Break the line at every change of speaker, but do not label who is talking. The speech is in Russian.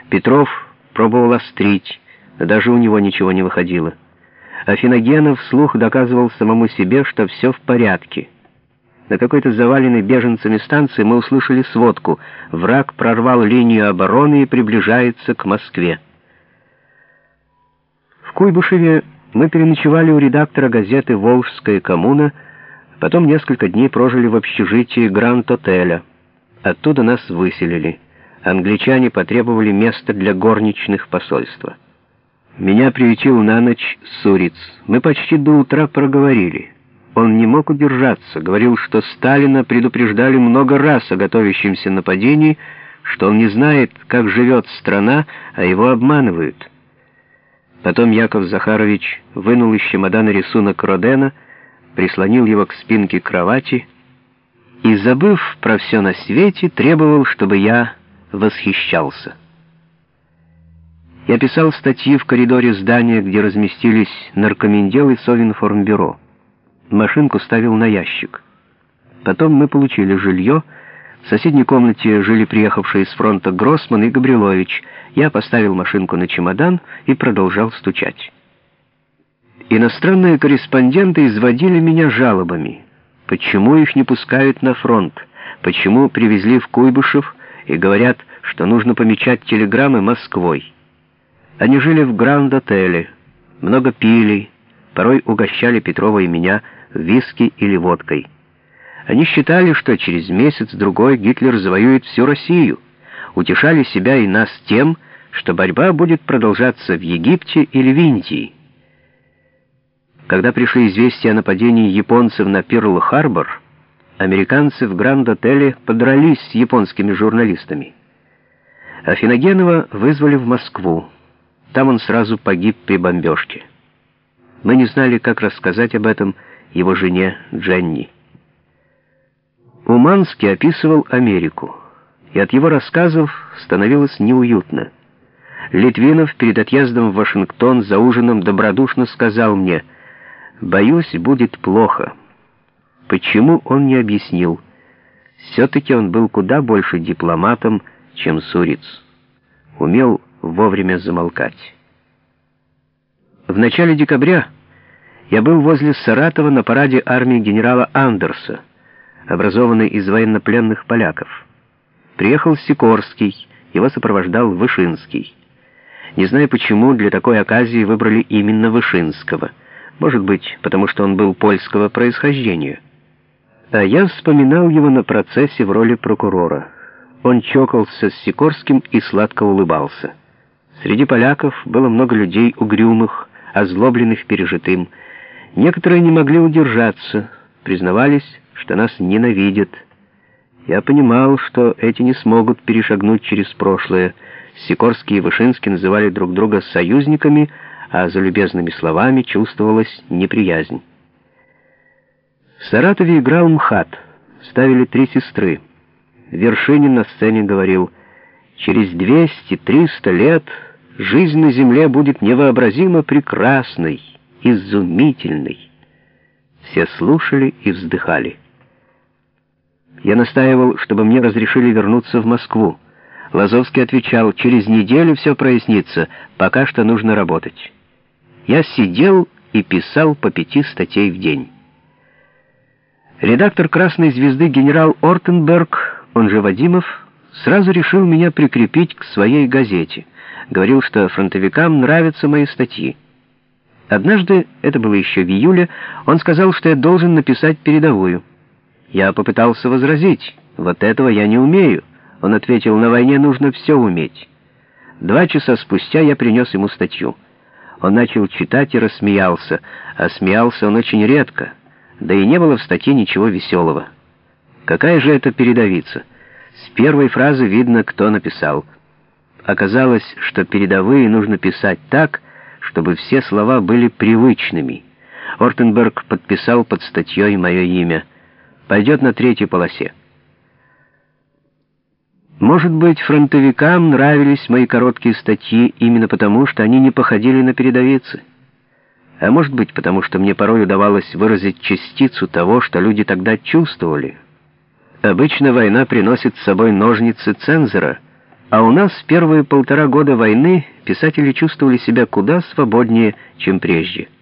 Петров пробовал острить, но даже у него ничего не выходило. А Финогенов вслух доказывал самому себе, что все в порядке. На какой-то заваленной беженцами станции мы услышали сводку: враг прорвал линию обороны и приближается к Москве. В Куйбышеве мы переночевали у редактора газеты «Волжская коммуна», потом несколько дней прожили в общежитии Гранд-отеля. Оттуда нас выселили. Англичане потребовали места для горничных посольства. Меня приютил на ночь Суриц. Мы почти до утра проговорили. Он не мог удержаться, говорил, что Сталина предупреждали много раз о готовящемся нападении, что он не знает, как живет страна, а его обманывают. Потом Яков Захарович вынул из чемодана рисунок Родена, прислонил его к спинке кровати и, забыв про все на свете, требовал, чтобы я восхищался. Я писал статьи в коридоре здания, где разместились наркомендел и Совинформбюро. Машинку ставил на ящик. Потом мы получили жилье. В соседней комнате жили приехавшие с фронта Гроссман и Габрилович. Я поставил машинку на чемодан и продолжал стучать. Иностранные корреспонденты изводили меня жалобами. Почему их не пускают на фронт? Почему привезли в Куйбышев и говорят, что нужно помечать телеграммы Москвой? Они жили в Гранд-отеле, много пили, порой угощали Петрова и меня виски или водкой. Они считали, что через месяц-другой Гитлер завоюет всю Россию, утешали себя и нас тем, что борьба будет продолжаться в Египте или в Индии. Когда пришли известия о нападении японцев на Перл-Харбор, американцы в Гранд-отеле подрались с японскими журналистами. А Финогенова вызвали в Москву. Там он сразу погиб при бомбежке. Мы не знали, как рассказать об этом его жене Дженни. Уманский описывал Америку, и от его рассказов становилось неуютно. Литвинов перед отъездом в Вашингтон за ужином добродушно сказал мне: «Боюсь, будет плохо». Почему, он не объяснил. Все-таки он был куда больше дипломатом, чем Суриц. Умел вовремя замолкать. В начале декабря я был возле Саратова на параде армии генерала Андерса, образованной из военнопленных поляков. Приехал Сикорский, его сопровождал Вышинский. Не знаю почему, для такой оказии выбрали именно Вышинского. Может быть, потому что он был польского происхождения. А я вспоминал его на процессе в роли прокурора. Он чокался с Сикорским и сладко улыбался. Среди поляков было много людей угрюмых, озлобленных пережитым. Некоторые не могли удержаться, признавались, что нас ненавидят. Я понимал, что эти не смогут перешагнуть через прошлое. Сикорский и Вышинский называли друг друга союзниками, а за любезными словами чувствовалась неприязнь. В Саратове играл МХАТ, ставили «Три сестры». Вершинин на сцене говорил: «Через 200-300 лет жизнь на земле будет невообразимо прекрасной, изумительной». Все слушали и вздыхали. Я настаивал, чтобы мне разрешили вернуться в Москву. Лазовский отвечал: «Через неделю все прояснится, пока что нужно работать». Я сидел и писал по 5 статей в день. Редактор «Красной звезды» генерал Ортенберг, он же Вадимов, сразу решил меня прикрепить к своей газете. Говорил, что фронтовикам нравятся мои статьи. Однажды, это было еще в июле, он сказал, что я должен написать передовую. Я попытался возразить: «Вот этого я не умею». Он ответил: «На войне нужно все уметь». 2 часа спустя я принес ему статью. Он начал читать и рассмеялся, а смеялся он очень редко, да и не было в статье ничего веселого. Какая же это передовица? С первой фразы видно, кто написал. Оказалось, что передовые нужно писать так, чтобы все слова были привычными. Ортенберг подписал под статьей мое имя. Пойдет на 3-й полосе. Может быть, фронтовикам нравились мои короткие статьи именно потому, что они не походили на передовицы. А может быть, потому что мне порой удавалось выразить частицу того, что люди тогда чувствовали. Обычно война приносит с собой ножницы цензора, А у нас в первые 1,5 года войны писатели чувствовали себя куда свободнее, чем прежде.